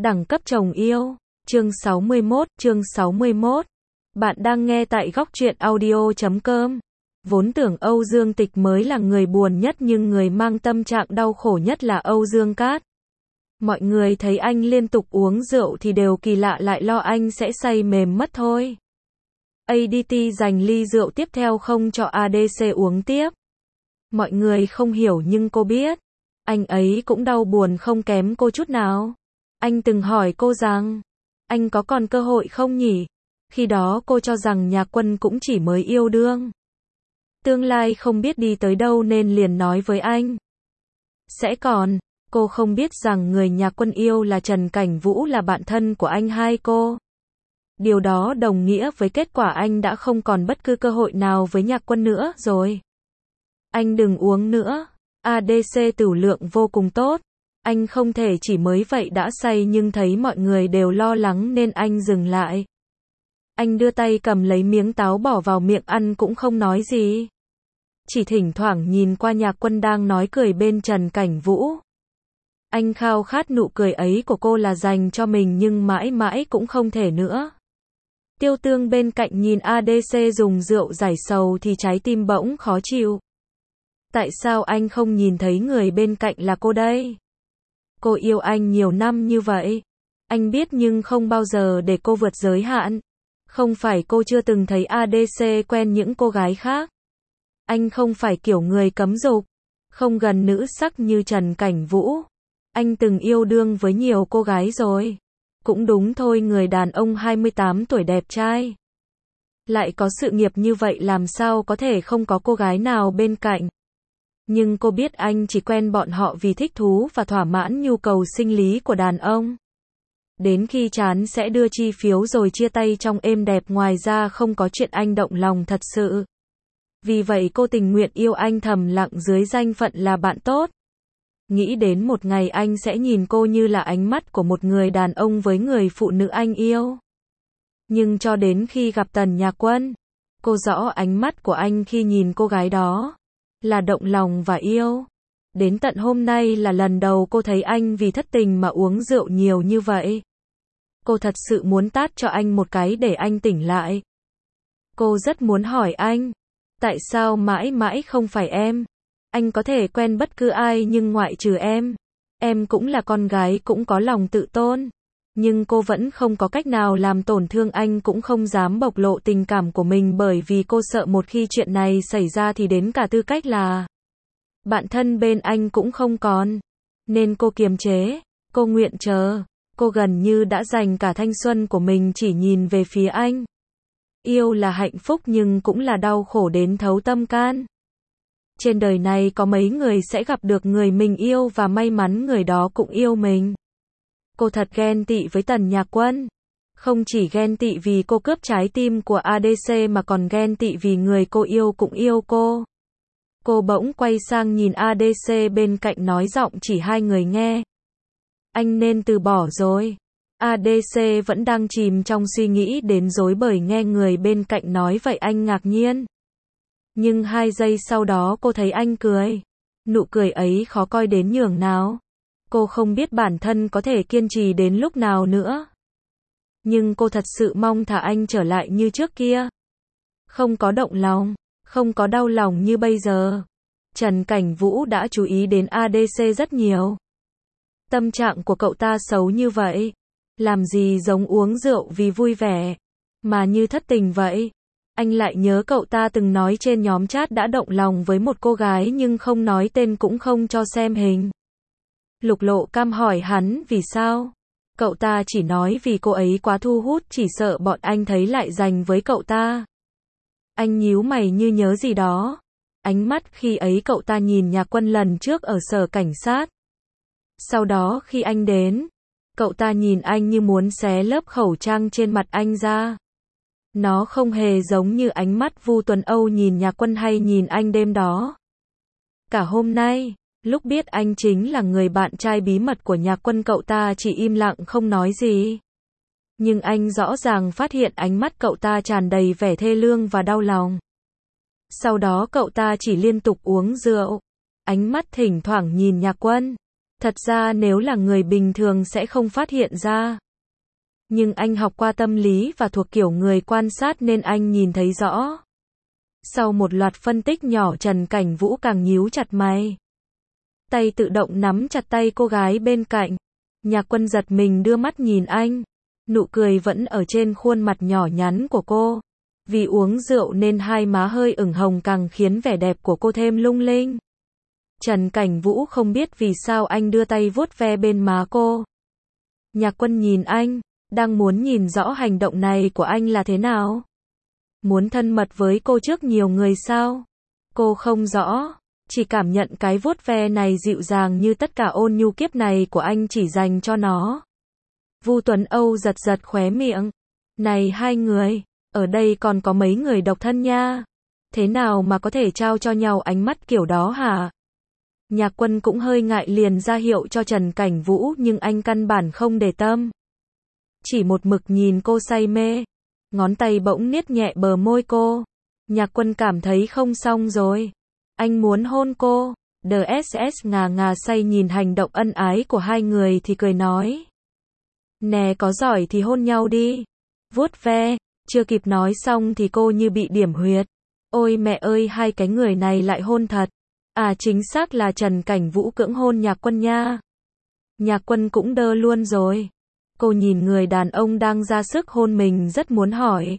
Đẳng cấp chồng yêu. Chương 61. Bạn đang nghe tại góc truyện audio.com. Vốn tưởng Âu Dương Tịch mới là người buồn nhất nhưng người mang tâm trạng đau khổ nhất là Âu Dương Cát. Mọi người thấy anh liên tục uống rượu thì đều kỳ lạ lại lo anh sẽ say mềm mất thôi. ADT dành ly rượu tiếp theo không cho ADC uống tiếp. Mọi người không hiểu nhưng cô biết. Anh ấy cũng đau buồn không kém cô chút nào. Anh từng hỏi cô rằng, anh có còn cơ hội không nhỉ? Khi đó cô cho rằng Nhạc Quân cũng chỉ mới yêu đương. Tương lai không biết đi tới đâu nên liền nói với anh. Sẽ còn, cô không biết rằng người Nhạc Quân yêu là Trần Cảnh Vũ là bạn thân của anh hai cô. Điều đó đồng nghĩa với kết quả anh đã không còn bất cứ cơ hội nào với Nhạc Quân nữa rồi. Anh đừng uống nữa. ADC tửu lượng vô cùng tốt. Anh không thể chỉ mới vậy đã say nhưng thấy mọi người đều lo lắng nên anh dừng lại. Anh đưa tay cầm lấy miếng táo bỏ vào miệng ăn cũng không nói gì. Chỉ thỉnh thoảng nhìn qua Nhạc Quân đang nói cười bên Trần Cảnh Vũ. Anh khao khát nụ cười ấy của cô là dành cho mình nhưng mãi mãi cũng không thể nữa. Tiêu Tương bên cạnh nhìn ADC dùng rượu giải sầu thì trái tim bỗng khó chịu. Tại sao anh không nhìn thấy người bên cạnh là cô đây? Cô yêu anh nhiều năm như vậy. Anh biết nhưng không bao giờ để cô vượt giới hạn. Không phải cô chưa từng thấy ADC quen những cô gái khác. Anh không phải kiểu người cấm dục, không gần nữ sắc như Trần Cảnh Vũ. Anh từng yêu đương với nhiều cô gái rồi. Cũng đúng thôi, người đàn ông 28 tuổi đẹp trai. Lại có sự nghiệp như vậy làm sao có thể không có cô gái nào bên cạnh. Nhưng cô biết anh chỉ quen bọn họ vì thích thú và thỏa mãn nhu cầu sinh lý của đàn ông. Đến khi chán sẽ đưa chi phiếu rồi chia tay trong êm đẹp, ngoài ra không có chuyện anh động lòng thật sự. Vì vậy cô tình nguyện yêu anh thầm lặng dưới danh phận là bạn tốt. Nghĩ đến một ngày anh sẽ nhìn cô như là ánh mắt của một người đàn ông với người phụ nữ anh yêu. Nhưng cho đến khi gặp Tần Nhạc Quân, cô rõ ánh mắt của anh khi nhìn cô gái đó là động lòng và yêu. Đến tận hôm nay là lần đầu cô thấy anh vì thất tình mà uống rượu nhiều như vậy. Cô thật sự muốn tát cho anh một cái để anh tỉnh lại. Cô rất muốn hỏi anh, tại sao mãi mãi không phải em? Anh có thể quen bất cứ ai nhưng ngoại trừ em cũng là con gái cũng có lòng tự tôn. Nhưng cô vẫn không có cách nào làm tổn thương anh, cũng không dám bộc lộ tình cảm của mình bởi vì cô sợ một khi chuyện này xảy ra thì đến cả tư cách là bạn thân bên anh cũng không còn. Nên cô kiềm chế, cô nguyện chờ, cô gần như đã dành cả thanh xuân của mình chỉ nhìn về phía anh. Yêu là hạnh phúc nhưng cũng là đau khổ đến thấu tâm can. Trên đời này có mấy người sẽ gặp được người mình yêu và may mắn người đó cũng yêu mình. Cô thật ghen tị với Tần Nhạc Quân. Không chỉ ghen tị vì cô cướp trái tim của ADC mà còn ghen tị vì người cô yêu cũng yêu cô. Cô bỗng quay sang nhìn ADC bên cạnh nói giọng chỉ hai người nghe. Anh nên từ bỏ rồi. ADC vẫn đang chìm trong suy nghĩ đến rối bời nghe người bên cạnh nói vậy anh ngạc nhiên. Nhưng 2 giây sau đó cô thấy anh cười. Nụ cười ấy khó coi đến nhường nào. Cô không biết bản thân có thể kiên trì đến lúc nào nữa. Nhưng cô thật sự mong thả anh trở lại như trước kia. Không có động lòng, không có đau lòng như bây giờ. Trần Cảnh Vũ đã chú ý đến ADC rất nhiều. Tâm trạng của cậu ta xấu như vậy. Làm gì giống uống rượu vì vui vẻ, mà như thất tình vậy. Anh lại nhớ cậu ta từng nói trên nhóm chat đã động lòng với một cô gái nhưng không nói tên cũng không cho xem hình. Lục Lộ Cam hỏi hắn vì sao. Cậu ta chỉ nói vì cô ấy quá thu hút, chỉ sợ bọn anh thấy lại dành với cậu ta. Anh nhíu mày như nhớ gì đó. Ánh mắt khi ấy cậu ta nhìn Nhạc Quân lần trước ở sở cảnh sát. Sau đó khi anh đến, cậu ta nhìn anh như muốn xé lớp khẩu trang trên mặt anh ra. Nó không hề giống như ánh mắt Vu Tuấn Âu nhìn Nhạc Quân hay nhìn anh đêm đó. Cả hôm nay, lúc biết anh chính là người bạn trai bí mật của Nhạc Quân, cậu ta chỉ im lặng không nói gì. Nhưng anh rõ ràng phát hiện ánh mắt cậu ta tràn đầy vẻ thê lương và đau lòng. Sau đó cậu ta chỉ liên tục uống rượu. Ánh mắt thỉnh thoảng nhìn Nhạc Quân. Thật ra nếu là người bình thường sẽ không phát hiện ra. Nhưng anh học qua tâm lý và thuộc kiểu người quan sát nên anh nhìn thấy rõ. Sau một loạt phân tích nhỏ, Trần Cảnh Vũ càng nhíu chặt mày. Tay tự động nắm chặt tay cô gái bên cạnh. Nhạc Quân giật mình đưa mắt nhìn anh. Nụ cười vẫn ở trên khuôn mặt nhỏ nhắn của cô. Vì uống rượu nên hai má hơi ửng hồng càng khiến vẻ đẹp của cô thêm lung linh. Trần Cảnh Vũ không biết vì sao anh đưa tay vuốt ve bên má cô. Nhạc Quân nhìn anh, đang muốn nhìn rõ hành động này của anh là thế nào. Muốn thân mật với cô trước nhiều người sao? Cô không rõ, chỉ cảm nhận cái vuốt ve này dịu dàng như tất cả ôn nhu kiếp này của anh chỉ dành cho nó. Vu Tuấn Âu giật giật khóe miệng. Này hai người, ở đây còn có mấy người độc thân nha. Thế nào mà có thể trao cho nhau ánh mắt kiểu đó hả? Nhạc Quân cũng hơi ngại liền ra hiệu cho Trần Cảnh Vũ nhưng anh căn bản không để tâm. Chỉ một mực nhìn cô say mê. Ngón tay bỗng niết nhẹ bờ môi cô. Nhạc Quân cảm thấy không xong rồi. Anh muốn hôn cô. DSS ngà ngà say nhìn hành động ân ái của hai người thì cười nói. Nè có giỏi thì hôn nhau đi. Vuốt ve. Chưa kịp nói xong thì cô như bị điểm huyệt. Ôi mẹ ơi, hai cái người này lại hôn thật. À chính xác là Trần Cảnh Vũ cưỡng hôn Nhạc Quân nha. Nhạc Quân cũng đơ luôn rồi. Cô nhìn người đàn ông đang ra sức hôn mình rất muốn hỏi.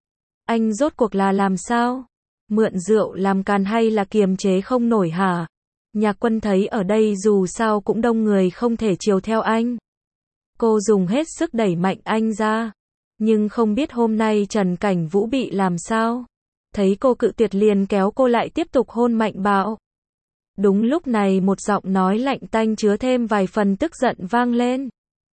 Anh rốt cuộc là làm sao? Mượn rượu làm càn hay là kiềm chế không nổi hả? Nhạc Quân thấy ở đây dù sao cũng đông người không thể chiều theo anh. Cô dùng hết sức đẩy mạnh anh ra. Nhưng không biết hôm nay Trần Cảnh Vũ bị làm sao? Thấy cô cự tuyệt liền kéo cô lại tiếp tục hôn mạnh bạo. Đúng lúc này một giọng nói lạnh tanh chứa thêm vài phần tức giận vang lên.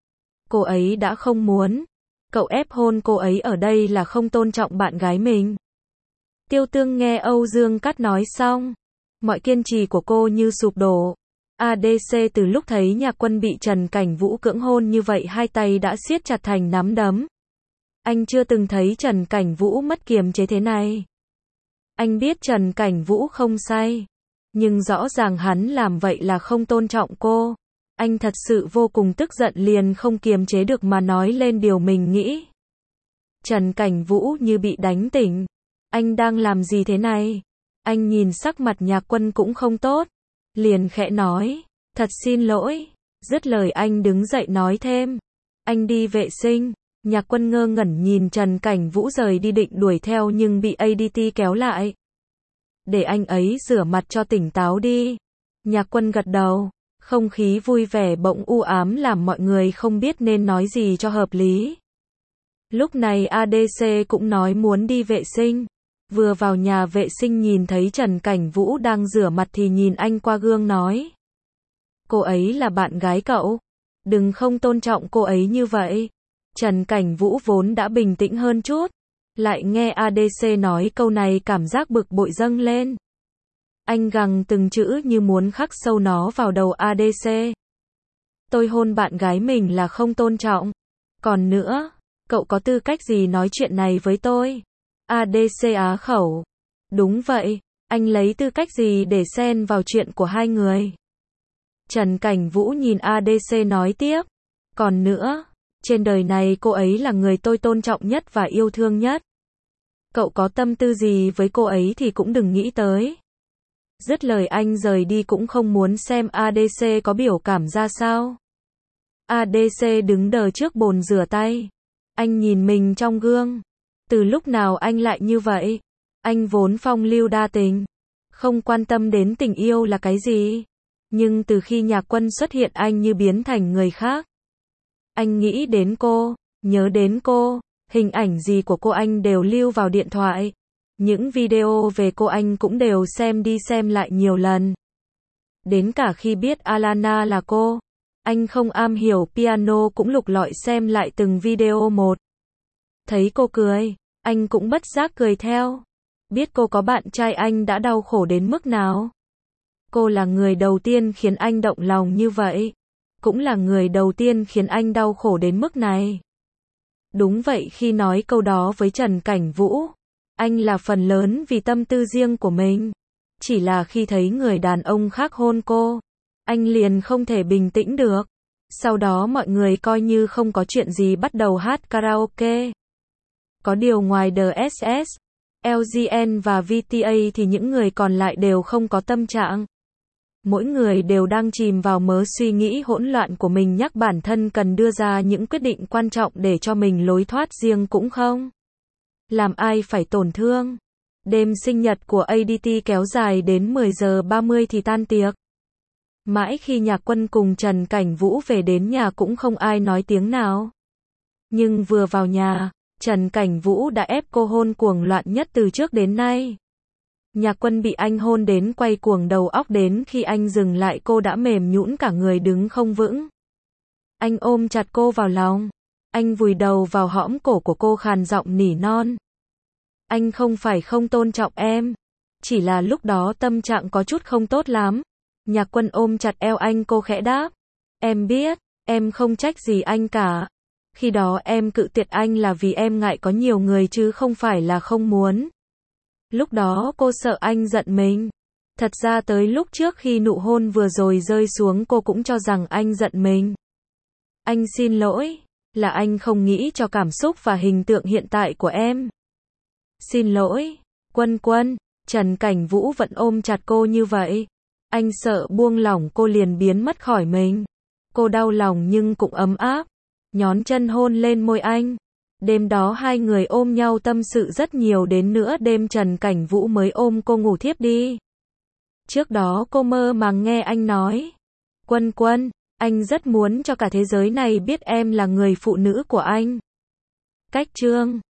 Cô ấy đã không muốn. Cậu ép hôn cô ấy ở đây là không tôn trọng bạn gái mình. Tiêu Tương nghe Âu Dương Cát nói xong. Mọi kiên trì của cô như sụp đổ. ADC từ lúc thấy Nhạc Quân bị Trần Cảnh Vũ cưỡng hôn như vậy hai tay đã siết chặt thành nắm đấm. Anh chưa từng thấy Trần Cảnh Vũ mất kiềm chế thế này. Anh biết Trần Cảnh Vũ không say. Nhưng rõ ràng hắn làm vậy là không tôn trọng cô. Anh thật sự vô cùng tức giận liền không kiềm chế được mà nói lên điều mình nghĩ. Trần Cảnh Vũ như bị đánh tỉnh. Anh đang làm gì thế này? Anh nhìn sắc mặt Nhạc Quân cũng không tốt. Liền khẽ nói. Thật xin lỗi. Dứt lời anh đứng dậy nói thêm. Anh đi vệ sinh. Nhạc Quân ngơ ngẩn nhìn Trần Cảnh Vũ rời đi định đuổi theo nhưng bị ADT kéo lại. Để anh ấy rửa mặt cho tỉnh táo đi. Nhạc Quân gật đầu. Không khí vui vẻ bỗng u ám làm mọi người không biết nên nói gì cho hợp lý. Lúc này ADC cũng nói muốn đi vệ sinh. Vừa vào nhà vệ sinh nhìn thấy Trần Cảnh Vũ đang rửa mặt thì nhìn anh qua gương nói. Cô ấy là bạn gái cậu. Đừng không tôn trọng cô ấy như vậy. Trần Cảnh Vũ vốn đã bình tĩnh hơn chút. Lại nghe ADC nói câu này cảm giác bực bội dâng lên. Anh gằn từng chữ như muốn khắc sâu nó vào đầu ADC. Tôi hôn bạn gái mình là không tôn trọng. Còn nữa, cậu có tư cách gì nói chuyện này với tôi? ADC á khẩu. Đúng vậy, anh lấy tư cách gì để xen vào chuyện của hai người? Trần Cảnh Vũ nhìn ADC nói tiếp. Còn nữa, trên đời này cô ấy là người tôi tôn trọng nhất và yêu thương nhất. Cậu có tâm tư gì với cô ấy thì cũng đừng nghĩ tới. Dứt lời anh rời đi cũng không muốn xem ADC có biểu cảm ra sao. ADC đứng đờ trước bồn rửa tay. Anh nhìn mình trong gương. Từ lúc nào anh lại như vậy? Anh vốn phong lưu đa tình. Không quan tâm đến tình yêu là cái gì. Nhưng từ khi Nhạc Quân xuất hiện anh như biến thành người khác. Anh nghĩ đến cô, nhớ đến cô, hình ảnh gì của cô anh đều lưu vào điện thoại. Những video về cô anh cũng đều xem đi xem lại nhiều lần. Đến cả khi biết Alana là cô, anh không am hiểu piano cũng lục lọi xem lại từng video một. Thấy cô cười, anh cũng bất giác cười theo. Biết cô có bạn trai anh đã đau khổ đến mức nào. Cô là người đầu tiên khiến anh động lòng như vậy. Cũng là người đầu tiên khiến anh đau khổ đến mức này. Đúng vậy, khi nói câu đó với Trần Cảnh Vũ, anh là phần lớn vì tâm tư riêng của mình. Chỉ là khi thấy người đàn ông khác hôn cô, Anh liền không thể bình tĩnh được. Sau đó mọi người coi như không có chuyện gì bắt đầu hát karaoke. Có điều ngoài DSS, LGN và VTA thì những người còn lại đều không có tâm trạng. Mỗi người đều đang chìm vào mớ suy nghĩ hỗn loạn của mình, nhắc bản thân cần đưa ra những quyết định quan trọng để cho mình lối thoát riêng cũng không làm ai phải tổn thương. Đêm sinh nhật của ADT kéo dài đến 10 giờ 30 thì tan tiệc. Mãi khi Nhạc Quân cùng Trần Cảnh Vũ về đến nhà cũng không ai nói tiếng nào. Nhưng vừa vào nhà, Trần Cảnh Vũ đã ép cô hôn cuồng loạn nhất từ trước đến nay. Nhạc Quân bị anh hôn đến quay cuồng đầu óc, đến khi anh dừng lại cô đã mềm nhũn cả người đứng không vững. Anh ôm chặt cô vào lòng. Anh vùi đầu vào hõm cổ của cô, khàn giọng nỉ non. Anh không phải không tôn trọng em. Chỉ là lúc đó tâm trạng có chút không tốt lắm. Nhạc Quân ôm chặt eo anh, cô khẽ đáp. Em biết, em không trách gì anh cả. Khi đó em cự tuyệt anh là vì em ngại có nhiều người chứ không phải là không muốn. Lúc đó cô sợ anh giận mình. Thật ra tới lúc trước khi nụ hôn vừa rồi rơi xuống cô cũng cho rằng anh giận mình. Anh xin lỗi, là anh không nghĩ cho cảm xúc và hình tượng hiện tại của em. Xin lỗi, Quân Quân. Trần Cảnh Vũ vẫn ôm chặt cô như vậy. Anh sợ buông lỏng cô liền biến mất khỏi mình. Cô đau lòng nhưng cũng ấm áp. Nhón chân hôn lên môi anh. Đêm đó hai người ôm nhau tâm sự rất nhiều, đến nửa đêm Trần Cảnh Vũ mới ôm cô ngủ thiếp đi. Trước đó cô mơ màng nghe anh nói. Quân Quân, anh rất muốn cho cả thế giới này biết em là người phụ nữ của anh. Cách chương